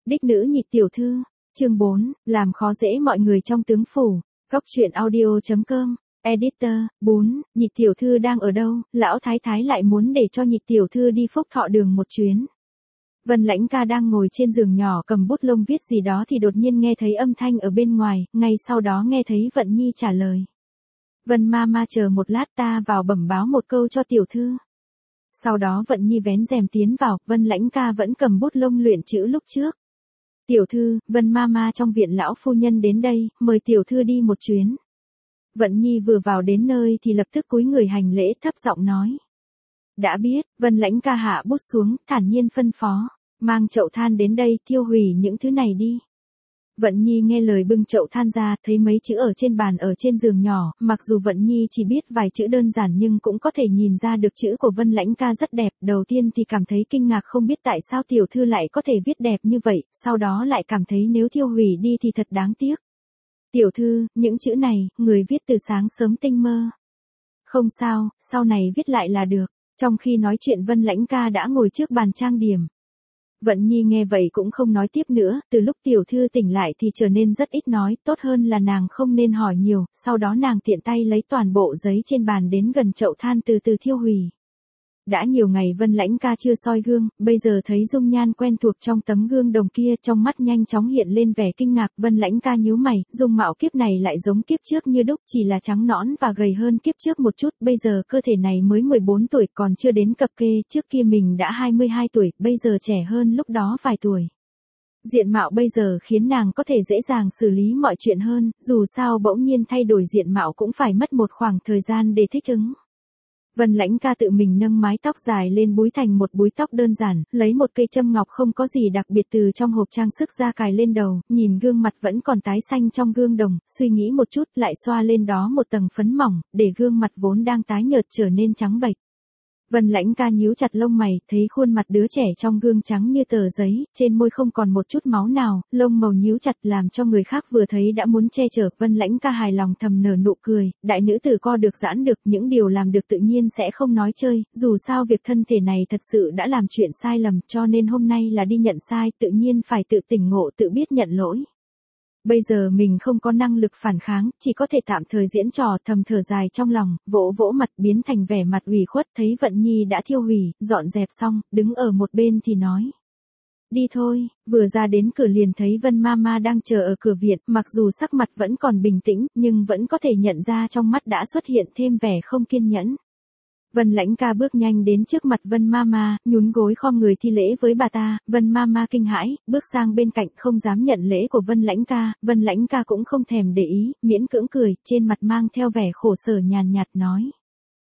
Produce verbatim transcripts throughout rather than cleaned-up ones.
Đích nữ nhị tiểu thư, chương bốn, làm khó dễ mọi người trong tướng phủ. Góc truyện audio chấm com, editor, bốn, nhị tiểu thư đang ở đâu, lão thái thái lại muốn để cho nhị tiểu thư đi Phúc Thọ đường một chuyến. Vân Lãnh Ca đang ngồi trên giường nhỏ cầm bút lông viết gì đó thì đột nhiên nghe thấy âm thanh ở bên ngoài, ngay sau đó nghe thấy Vận Nhi trả lời. Vân ma ma chờ một lát, ta vào bẩm báo một câu cho tiểu thư. Sau đó Vận Nhi vén rèm tiến vào, Vân Lãnh Ca vẫn cầm bút lông luyện chữ lúc trước. Tiểu thư, Vân ma ma trong viện lão phu nhân đến đây, mời tiểu thư đi một chuyến. Vận Nhi vừa vào đến nơi thì lập tức cúi người hành lễ, thấp giọng nói. Đã biết. Vân Lãnh Ca hạ bút xuống, thản nhiên phân phó, mang chậu than đến đây, thiêu hủy những thứ này đi. Vận Nhi nghe lời bưng chậu than ra, thấy mấy chữ ở trên bàn ở trên giường nhỏ, mặc dù Vận Nhi chỉ biết vài chữ đơn giản nhưng cũng có thể nhìn ra được chữ của Vân Lãnh Ca rất đẹp, đầu tiên thì cảm thấy kinh ngạc không biết tại sao tiểu thư lại có thể viết đẹp như vậy, sau đó lại cảm thấy nếu thiêu hủy đi thì thật đáng tiếc. Tiểu thư, những chữ này, người viết từ sáng sớm tinh mơ. Không sao, sau này viết lại là được. Trong khi nói chuyện Vân Lãnh Ca đã ngồi trước bàn trang điểm. Vận Nhi nghe vậy cũng không nói tiếp nữa, từ lúc tiểu thư tỉnh lại thì trở nên rất ít nói, tốt hơn là nàng không nên hỏi nhiều, sau đó nàng tiện tay lấy toàn bộ giấy trên bàn đến gần chậu than từ từ thiêu hủy. Đã nhiều ngày Vân Lãnh Ca chưa soi gương, bây giờ thấy dung nhan quen thuộc trong tấm gương đồng kia, trong mắt nhanh chóng hiện lên vẻ kinh ngạc. Vân Lãnh Ca nhíu mày, dung mạo kiếp này lại giống kiếp trước như đúc, chỉ là trắng nõn và gầy hơn kiếp trước một chút, bây giờ cơ thể này mới mười bốn tuổi, còn chưa đến cập kê, trước kia mình đã hai mươi hai tuổi, bây giờ trẻ hơn lúc đó vài tuổi. Diện mạo bây giờ khiến nàng có thể dễ dàng xử lý mọi chuyện hơn, dù sao bỗng nhiên thay đổi diện mạo cũng phải mất một khoảng thời gian để thích ứng. Vân Lãnh Ca tự mình nâng mái tóc dài lên búi thành một búi tóc đơn giản, lấy một cây châm ngọc không có gì đặc biệt từ trong hộp trang sức ra cài lên đầu, nhìn gương mặt vẫn còn tái xanh trong gương đồng, suy nghĩ một chút lại xoa lên đó một tầng phấn mỏng, để gương mặt vốn đang tái nhợt trở nên trắng bệch. Vân Lãnh Ca nhíu chặt lông mày, thấy khuôn mặt đứa trẻ trong gương trắng như tờ giấy, trên môi không còn một chút máu nào, lông màu nhíu chặt làm cho người khác vừa thấy đã muốn che chở. Vân Lãnh Ca hài lòng thầm nở nụ cười, đại nữ tử co được giãn được, những điều làm được tự nhiên sẽ không nói chơi, dù sao việc thân thể này thật sự đã làm chuyện sai lầm, cho nên hôm nay là đi nhận sai, tự nhiên phải tự tỉnh ngộ, tự biết nhận lỗi. Bây giờ mình không có năng lực phản kháng, chỉ có thể tạm thời diễn trò, thầm thở dài trong lòng, vỗ vỗ mặt biến thành vẻ mặt ủy khuất, thấy Vận Nhi đã thiêu hủy, dọn dẹp xong, đứng ở một bên thì nói. Đi thôi, vừa ra đến cửa liền thấy Vân ma ma đang chờ ở cửa viện, mặc dù sắc mặt vẫn còn bình tĩnh, nhưng vẫn có thể nhận ra trong mắt đã xuất hiện thêm vẻ không kiên nhẫn. Vân Lãnh Ca bước nhanh đến trước mặt Vân ma ma, nhún gối khom người thi lễ với bà ta. Vân ma ma kinh hãi, bước sang bên cạnh không dám nhận lễ của Vân Lãnh Ca. Vân Lãnh Ca cũng không thèm để ý, miễn cưỡng cười, trên mặt mang theo vẻ khổ sở nhàn nhạt nói.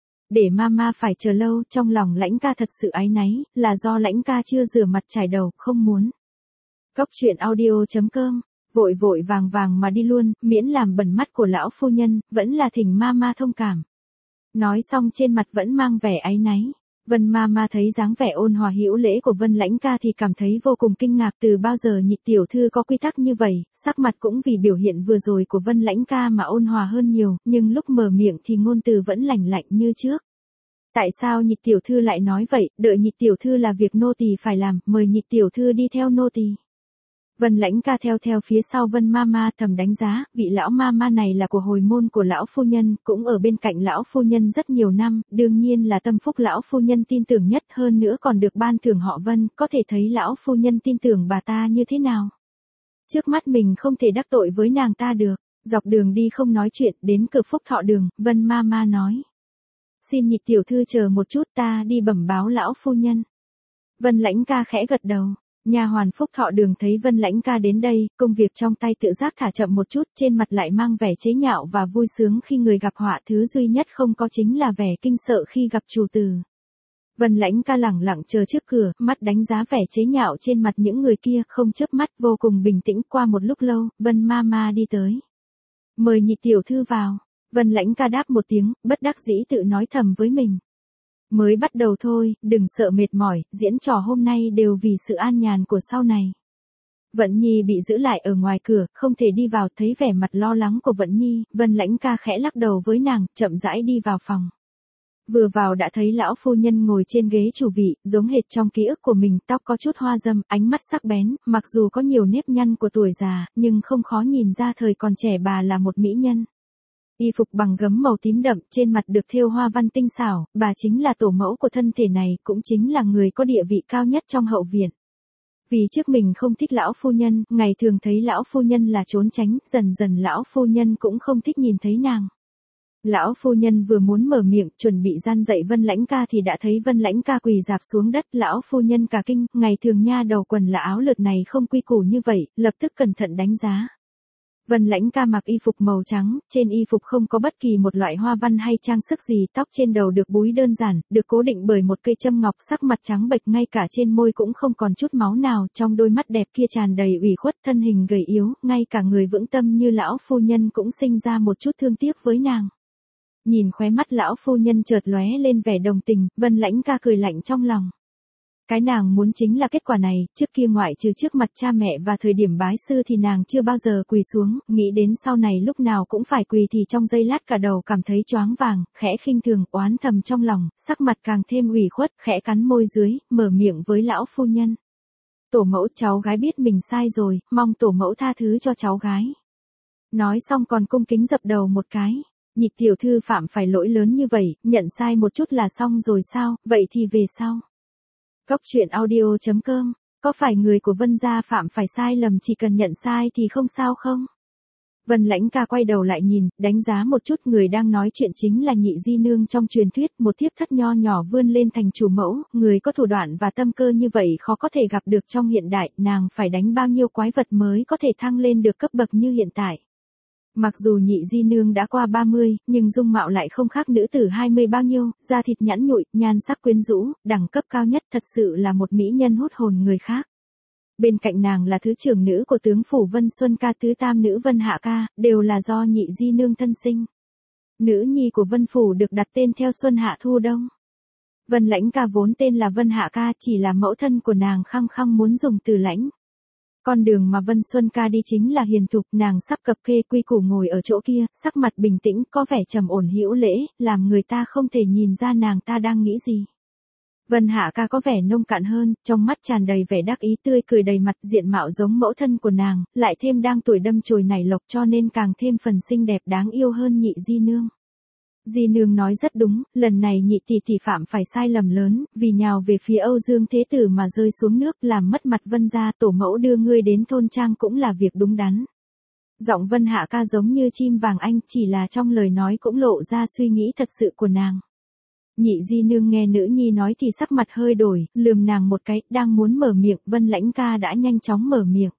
Để ma ma phải chờ lâu, trong lòng Lãnh Ca thật sự áy náy, là do Lãnh Ca chưa rửa mặt chải đầu, không muốn. Góc truyện audio chấm com, vội vội vàng vàng mà đi luôn, miễn làm bẩn mắt của lão phu nhân, vẫn là thỉnh ma ma thông cảm. Nói xong trên mặt vẫn mang vẻ áy náy. Vân ma ma thấy dáng vẻ ôn hòa hữu lễ của Vân Lãnh Ca thì cảm thấy vô cùng kinh ngạc, từ bao giờ nhị tiểu thư có quy tắc như vậy, sắc mặt cũng vì biểu hiện vừa rồi của Vân Lãnh Ca mà ôn hòa hơn nhiều, nhưng lúc mở miệng thì ngôn từ vẫn lạnh lạnh như trước. Tại sao nhị tiểu thư lại nói vậy, đợi nhị tiểu thư là việc nô tỳ phải làm, mời nhị tiểu thư đi theo nô tỳ. Vân Lãnh Ca theo theo phía sau Vân ma ma, thầm đánh giá, vị lão ma ma này là của hồi môn của lão phu nhân, cũng ở bên cạnh lão phu nhân rất nhiều năm, đương nhiên là tâm phúc lão phu nhân tin tưởng nhất, hơn nữa còn được ban thưởng họ Vân, có thể thấy lão phu nhân tin tưởng bà ta như thế nào. Trước mắt mình không thể đắc tội với nàng ta được. Dọc đường đi không nói chuyện, đến cửa Phúc Thọ đường, Vân ma ma nói. Xin nhị tiểu thư chờ một chút, ta đi bẩm báo lão phu nhân. Vân Lãnh Ca khẽ gật đầu. Nha hoàn Phúc Thọ đường thấy Vân Lãnh Ca đến đây, công việc trong tay tự giác thả chậm một chút, trên mặt lại mang vẻ chế nhạo và vui sướng khi người gặp họa, thứ duy nhất không có chính là vẻ kinh sợ khi gặp chủ tử. Vân Lãnh Ca lẳng lặng chờ trước cửa, mắt đánh giá vẻ chế nhạo trên mặt những người kia, không chớp mắt, vô cùng bình tĩnh. Qua một lúc lâu, Vân ma ma đi tới. Mời nhị tiểu thư vào. Vân Lãnh Ca đáp một tiếng, bất đắc dĩ tự nói thầm với mình. Mới bắt đầu thôi, đừng sợ mệt mỏi, diễn trò hôm nay đều vì sự an nhàn của sau này. Vận Nhi bị giữ lại ở ngoài cửa, không thể đi vào, thấy vẻ mặt lo lắng của Vận Nhi, Vân Lãnh Ca khẽ lắc đầu với nàng, chậm rãi đi vào phòng. Vừa vào đã thấy lão phu nhân ngồi trên ghế chủ vị, giống hệt trong ký ức của mình, tóc có chút hoa râm, ánh mắt sắc bén, mặc dù có nhiều nếp nhăn của tuổi già, nhưng không khó nhìn ra thời còn trẻ bà là một mỹ nhân. Y phục bằng gấm màu tím đậm, trên mặt được thêu hoa văn tinh xảo, bà chính là tổ mẫu của thân thể này, cũng chính là người có địa vị cao nhất trong hậu viện. Vì trước mình không thích lão phu nhân, ngày thường thấy lão phu nhân là trốn tránh, dần dần lão phu nhân cũng không thích nhìn thấy nàng. Lão phu nhân vừa muốn mở miệng, chuẩn bị gian dạy Vân Lãnh Ca thì đã thấy Vân Lãnh Ca quỳ rạp xuống đất, lão phu nhân cả kinh, ngày thường nha đầu quần là áo lượt này không quy củ như vậy, lập tức cẩn thận đánh giá. Vân Lãnh Ca mặc y phục màu trắng, trên y phục không có bất kỳ một loại hoa văn hay trang sức gì, tóc trên đầu được búi đơn giản, được cố định bởi một cây châm ngọc, sắc mặt trắng bệch, ngay cả trên môi cũng không còn chút máu nào, trong đôi mắt đẹp kia tràn đầy ủy khuất, thân hình gầy yếu, ngay cả người vững tâm như lão phu nhân cũng sinh ra một chút thương tiếc với nàng. Nhìn khóe mắt lão phu nhân chợt lóe lên vẻ đồng tình, Vân Lãnh Ca cười lạnh trong lòng. Cái nàng muốn chính là kết quả này, trước kia ngoại trừ trước mặt cha mẹ và thời điểm bái sư thì nàng chưa bao giờ quỳ xuống, nghĩ đến sau này lúc nào cũng phải quỳ thì trong giây lát cả đầu cảm thấy choáng vàng, khẽ khinh thường, oán thầm trong lòng, sắc mặt càng thêm ủy khuất, khẽ cắn môi dưới, mở miệng với lão phu nhân. Tổ mẫu, cháu gái biết mình sai rồi, mong tổ mẫu tha thứ cho cháu gái. Nói xong còn cung kính dập đầu một cái. Nhị tiểu thư phạm phải lỗi lớn như vậy, nhận sai một chút là xong rồi sao, vậy thì về sau. Cốc truyện audio chấm com, có phải người của Vân gia phạm phải sai lầm chỉ cần nhận sai thì không sao không? Vân Lãnh Ca quay đầu lại nhìn, đánh giá một chút, người đang nói chuyện chính là Nhị Di Nương trong truyền thuyết, một thiếp thất nho nhỏ vươn lên thành chủ mẫu, người có thủ đoạn và tâm cơ như vậy khó có thể gặp được trong hiện đại, nàng phải đánh bao nhiêu quái vật mới có thể thăng lên được cấp bậc như hiện tại. Mặc dù Nhị Di Nương đã qua ba mươi, nhưng dung mạo lại không khác nữ tử hai mươi bao nhiêu, da thịt nhẵn nhụi, nhan sắc quyến rũ, đẳng cấp cao nhất, thật sự là một mỹ nhân hút hồn người khác. Bên cạnh nàng là thứ trưởng nữ của tướng phủ Vân Xuân Ca, tứ tam nữ Vân Hạ Ca, đều là do Nhị Di Nương thân sinh. Nữ nhi của Vân phủ được đặt tên theo Xuân Hạ Thu Đông. Vân Lãnh Ca vốn tên là Vân Hạ Ca, chỉ là mẫu thân của nàng khăng khăng muốn dùng từ lãnh. Con đường mà Vân Xuân Ca đi chính là hiền thục, nàng sắp cập kê quy củ ngồi ở chỗ kia, sắc mặt bình tĩnh, có vẻ trầm ổn hữu lễ, làm người ta không thể nhìn ra nàng ta đang nghĩ gì. Vân Hạ Ca có vẻ nông cạn hơn, trong mắt tràn đầy vẻ đắc ý, tươi cười đầy mặt, diện mạo giống mẫu thân của nàng, lại thêm đang tuổi đâm chồi nảy lộc cho nên càng thêm phần xinh đẹp đáng yêu hơn Nhị Di Nương. Di Nương nói rất đúng, lần này Nhị tỷ tỷ phạm phải sai lầm lớn, vì nhào về phía Âu Dương Thế Tử mà rơi xuống nước, làm mất mặt Vân gia, tổ mẫu đưa ngươi đến thôn trang cũng là việc đúng đắn. Giọng Vân Hạ Ca giống như chim vàng anh, chỉ là trong lời nói cũng lộ ra suy nghĩ thật sự của nàng. Nhị Di Nương nghe nữ nhi nói thì sắc mặt hơi đổi, lườm nàng một cái, đang muốn mở miệng, Vân Lãnh Ca đã nhanh chóng mở miệng.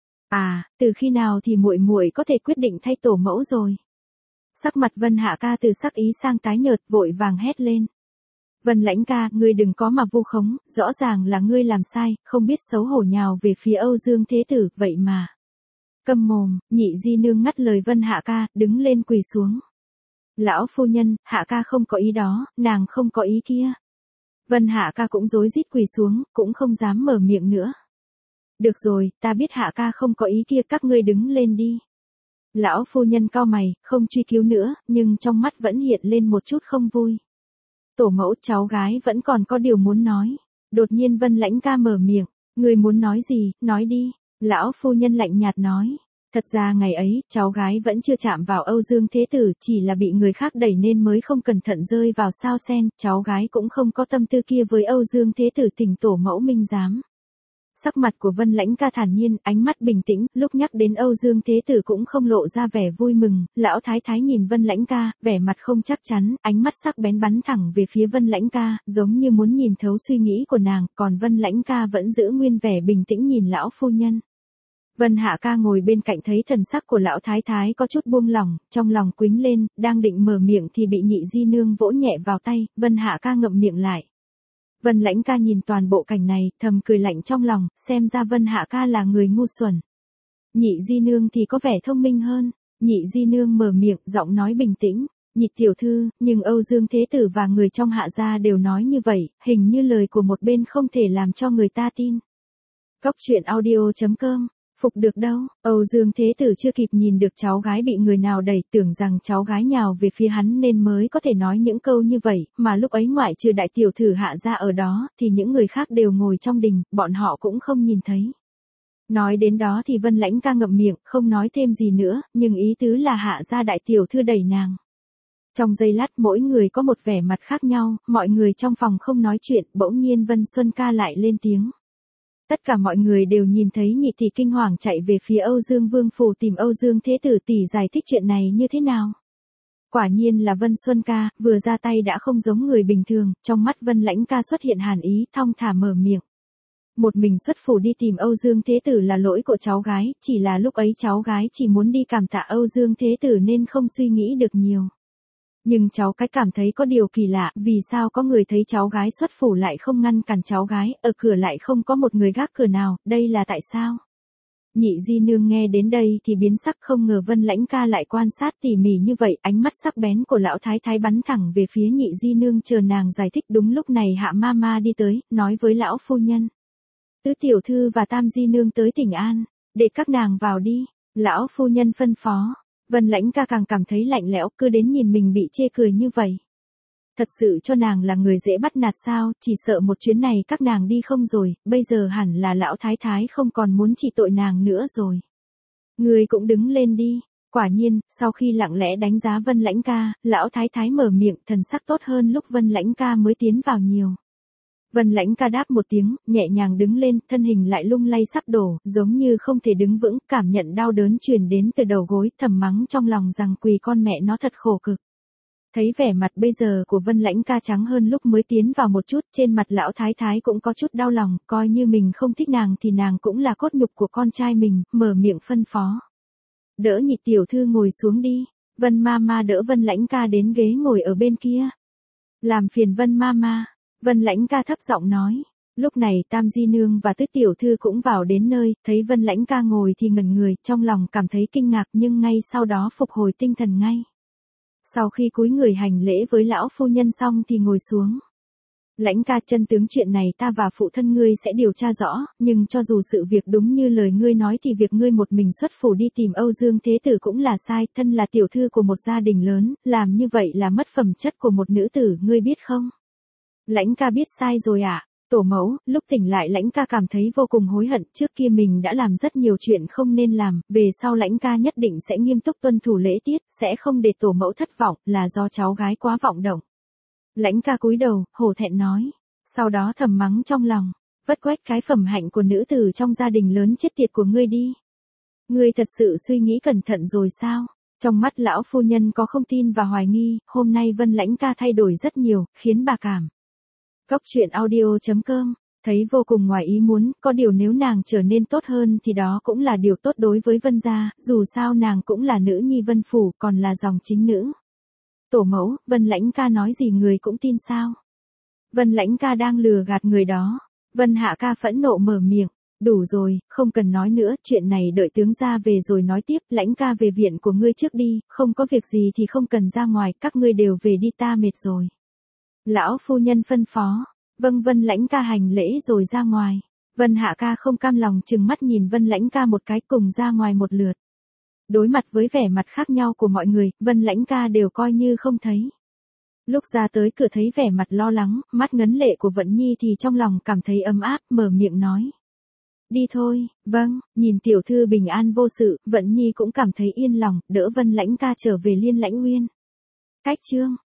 À, từ khi nào thì muội muội có thể quyết định thay tổ mẫu rồi? Sắc mặt Vân Hạ Ca từ sắc ý sang tái nhợt, vội vàng hét lên. Vân Lãnh Ca, ngươi đừng có mà vu khống, rõ ràng là ngươi làm sai, không biết xấu hổ nhào về phía Âu Dương Thế Tử, vậy mà. Câm mồm, Nhị Di Nương ngắt lời Vân Hạ Ca, đứng lên quỳ xuống. Lão phu nhân, Hạ Ca không có ý đó, nàng không có ý kia. Vân Hạ Ca cũng rối rít quỳ xuống, cũng không dám mở miệng nữa. Được rồi, ta biết Hạ Ca không có ý kia, các ngươi đứng lên đi. Lão phu nhân cau mày, không truy cứu nữa, nhưng trong mắt vẫn hiện lên một chút không vui. Tổ mẫu, cháu gái vẫn còn có điều muốn nói. Đột nhiên Vân Lãnh Ca mở miệng, người muốn nói gì, nói đi. Lão phu nhân lạnh nhạt nói. Thật ra ngày ấy, cháu gái vẫn chưa chạm vào Âu Dương Thế Tử, chỉ là bị người khác đẩy nên mới không cẩn thận rơi vào sao sen, cháu gái cũng không có tâm tư kia với Âu Dương Thế Tử, thỉnh tổ mẫu minh giám. Sắc mặt của Vân Lãnh Ca thản nhiên, ánh mắt bình tĩnh, lúc nhắc đến Âu Dương Thế Tử cũng không lộ ra vẻ vui mừng, lão thái thái nhìn Vân Lãnh Ca, vẻ mặt không chắc chắn, ánh mắt sắc bén bắn thẳng về phía Vân Lãnh Ca, giống như muốn nhìn thấu suy nghĩ của nàng, còn Vân Lãnh Ca vẫn giữ nguyên vẻ bình tĩnh nhìn lão phu nhân. Vân Hạ Ca ngồi bên cạnh thấy thần sắc của lão thái thái có chút buông lỏng, trong lòng quýnh lên, đang định mở miệng thì bị Nhị Di Nương vỗ nhẹ vào tay, Vân Hạ Ca ngậm miệng lại. Vân Lãnh Ca nhìn toàn bộ cảnh này, thầm cười lạnh trong lòng, xem ra Vân Hạ Ca là người ngu xuẩn. Nhị Di Nương thì có vẻ thông minh hơn. Nhị Di Nương mở miệng, giọng nói bình tĩnh. Nhị tiểu thư, nhưng Âu Dương Thế Tử và người trong Hạ gia đều nói như vậy, hình như lời của một bên không thể làm cho người ta tin. Cốc truyện audio chấm com Phục được đâu, Âu Dương Thế Tử chưa kịp nhìn được cháu gái bị người nào đẩy, tưởng rằng cháu gái nhào về phía hắn nên mới có thể nói những câu như vậy, mà lúc ấy ngoại trừ đại tiểu thư Hạ gia ở đó, thì những người khác đều ngồi trong đình, bọn họ cũng không nhìn thấy. Nói đến đó thì Vân Lãnh Ca ngậm miệng, không nói thêm gì nữa, nhưng ý tứ là Hạ gia đại tiểu thư đẩy nàng. Trong giây lát mỗi người có một vẻ mặt khác nhau, mọi người trong phòng không nói chuyện, bỗng nhiên Vân Xuân Ca lại lên tiếng. Tất cả mọi người đều nhìn thấy nhị tỷ kinh hoàng chạy về phía Âu Dương Vương phủ tìm Âu Dương Thế Tử tỷ giải thích chuyện này như thế nào. Quả nhiên là Vân Xuân Ca, vừa ra tay đã không giống người bình thường, trong mắt Vân Lãnh Ca xuất hiện hàn ý, thong thả mở miệng. Một mình xuất phủ đi tìm Âu Dương Thế Tử là lỗi của cháu gái, chỉ là lúc ấy cháu gái chỉ muốn đi cảm tạ Âu Dương Thế Tử nên không suy nghĩ được nhiều. Nhưng cháu cái cảm thấy có điều kỳ lạ, vì sao có người thấy cháu gái xuất phủ lại không ngăn cản cháu gái, ở cửa lại không có một người gác cửa nào, đây là tại sao? Nhị di nương nghe đến đây thì biến sắc, không ngờ Vân Lãnh Ca lại quan sát tỉ mỉ như vậy, ánh mắt sắc bén của lão thái thái bắn thẳng về phía nhị di nương chờ nàng giải thích. Đúng lúc này Hạ ma ma đi tới, nói với lão phu nhân. Tứ tiểu thư và tam di nương tới Tỉnh An, để các nàng vào đi, lão phu nhân phân phó. Vân Lãnh Ca càng cảm thấy lạnh lẽo, cứ đến nhìn mình bị chê cười như vậy. Thật sự cho nàng là người dễ bắt nạt sao, chỉ sợ một chuyến này các nàng đi không rồi, bây giờ hẳn là lão thái thái không còn muốn trị tội nàng nữa rồi. Người cũng đứng lên đi. Quả nhiên, sau khi lặng lẽ đánh giá Vân Lãnh Ca, lão thái thái mở miệng, thần sắc tốt hơn lúc Vân Lãnh Ca mới tiến vào nhiều. Vân Lãnh Ca đáp một tiếng, nhẹ nhàng đứng lên, thân hình lại lung lay sắp đổ, giống như không thể đứng vững, cảm nhận đau đớn truyền đến từ đầu gối, thầm mắng trong lòng rằng quỳ con mẹ nó thật khổ cực. Thấy vẻ mặt bây giờ của Vân Lãnh Ca trắng hơn lúc mới tiến vào một chút, trên mặt lão thái thái cũng có chút đau lòng, coi như mình không thích nàng thì nàng cũng là cốt nhục của con trai mình, mở miệng phân phó. Đỡ nhị tiểu thư ngồi xuống đi, Vân ma ma đỡ Vân Lãnh Ca đến ghế ngồi ở bên kia. Làm phiền Vân ma ma. Vân Lãnh Ca thấp giọng nói. Lúc này Tam Di Nương và Tứ Tiểu Thư cũng vào đến nơi, thấy Vân Lãnh Ca ngồi thì ngẩn người, trong lòng cảm thấy kinh ngạc nhưng ngay sau đó phục hồi tinh thần ngay. Sau khi cúi người hành lễ với lão phu nhân xong thì ngồi xuống. Lãnh Ca, chân tướng chuyện này ta và phụ thân ngươi sẽ điều tra rõ, nhưng cho dù sự việc đúng như lời ngươi nói thì việc ngươi một mình xuất phủ đi tìm Âu Dương Thế Tử cũng là sai, thân là tiểu thư của một gia đình lớn, làm như vậy là mất phẩm chất của một nữ tử, ngươi biết không? Lãnh Ca biết sai rồi ạ. À? Tổ mẫu, lúc tỉnh lại Lãnh Ca cảm thấy vô cùng hối hận, trước kia mình đã làm rất nhiều chuyện không nên làm, về sau Lãnh Ca nhất định sẽ nghiêm túc tuân thủ lễ tiết, sẽ không để tổ mẫu thất vọng, là do cháu gái quá vọng động. Lãnh Ca cúi đầu, hổ thẹn nói, sau đó thầm mắng trong lòng, vất quách cái phẩm hạnh của nữ tử trong gia đình lớn chết tiệt của ngươi đi. Ngươi thật sự suy nghĩ cẩn thận rồi sao? Trong mắt lão phu nhân có không tin và hoài nghi, hôm nay Vân Lãnh Ca thay đổi rất nhiều, khiến bà cảm. Góc truyện audio chấm com, thấy vô cùng ngoài ý muốn, có điều nếu nàng trở nên tốt hơn thì đó cũng là điều tốt đối với Vân gia, dù sao nàng cũng là nữ nhi Vân phủ, còn là dòng chính nữ. Tổ mẫu, Vân Lãnh Ca nói gì người cũng tin sao? Vân Lãnh Ca đang lừa gạt người đó. Vân Hạ Ca phẫn nộ mở miệng, đủ rồi, không cần nói nữa, chuyện này đợi tướng gia về rồi nói tiếp, Lãnh Ca về viện của ngươi trước đi, không có việc gì thì không cần ra ngoài, các ngươi đều về đi, ta mệt rồi. Lão phu nhân phân phó, vâng. Vân Lãnh Ca hành lễ rồi ra ngoài. Vân Hạ Ca không cam lòng chừng mắt nhìn Vân Lãnh Ca một cái, cùng ra ngoài một lượt. Đối mặt với vẻ mặt khác nhau của mọi người, Vân Lãnh Ca đều coi như không thấy. Lúc ra tới cửa thấy vẻ mặt lo lắng, mắt ngấn lệ của Vận Nhi thì trong lòng cảm thấy ấm áp, mở miệng nói. Đi thôi, vâng, nhìn tiểu thư bình an vô sự, Vận Nhi cũng cảm thấy yên lòng, đỡ Vân Lãnh Ca trở về Liên Lãnh Uyên. Cách chương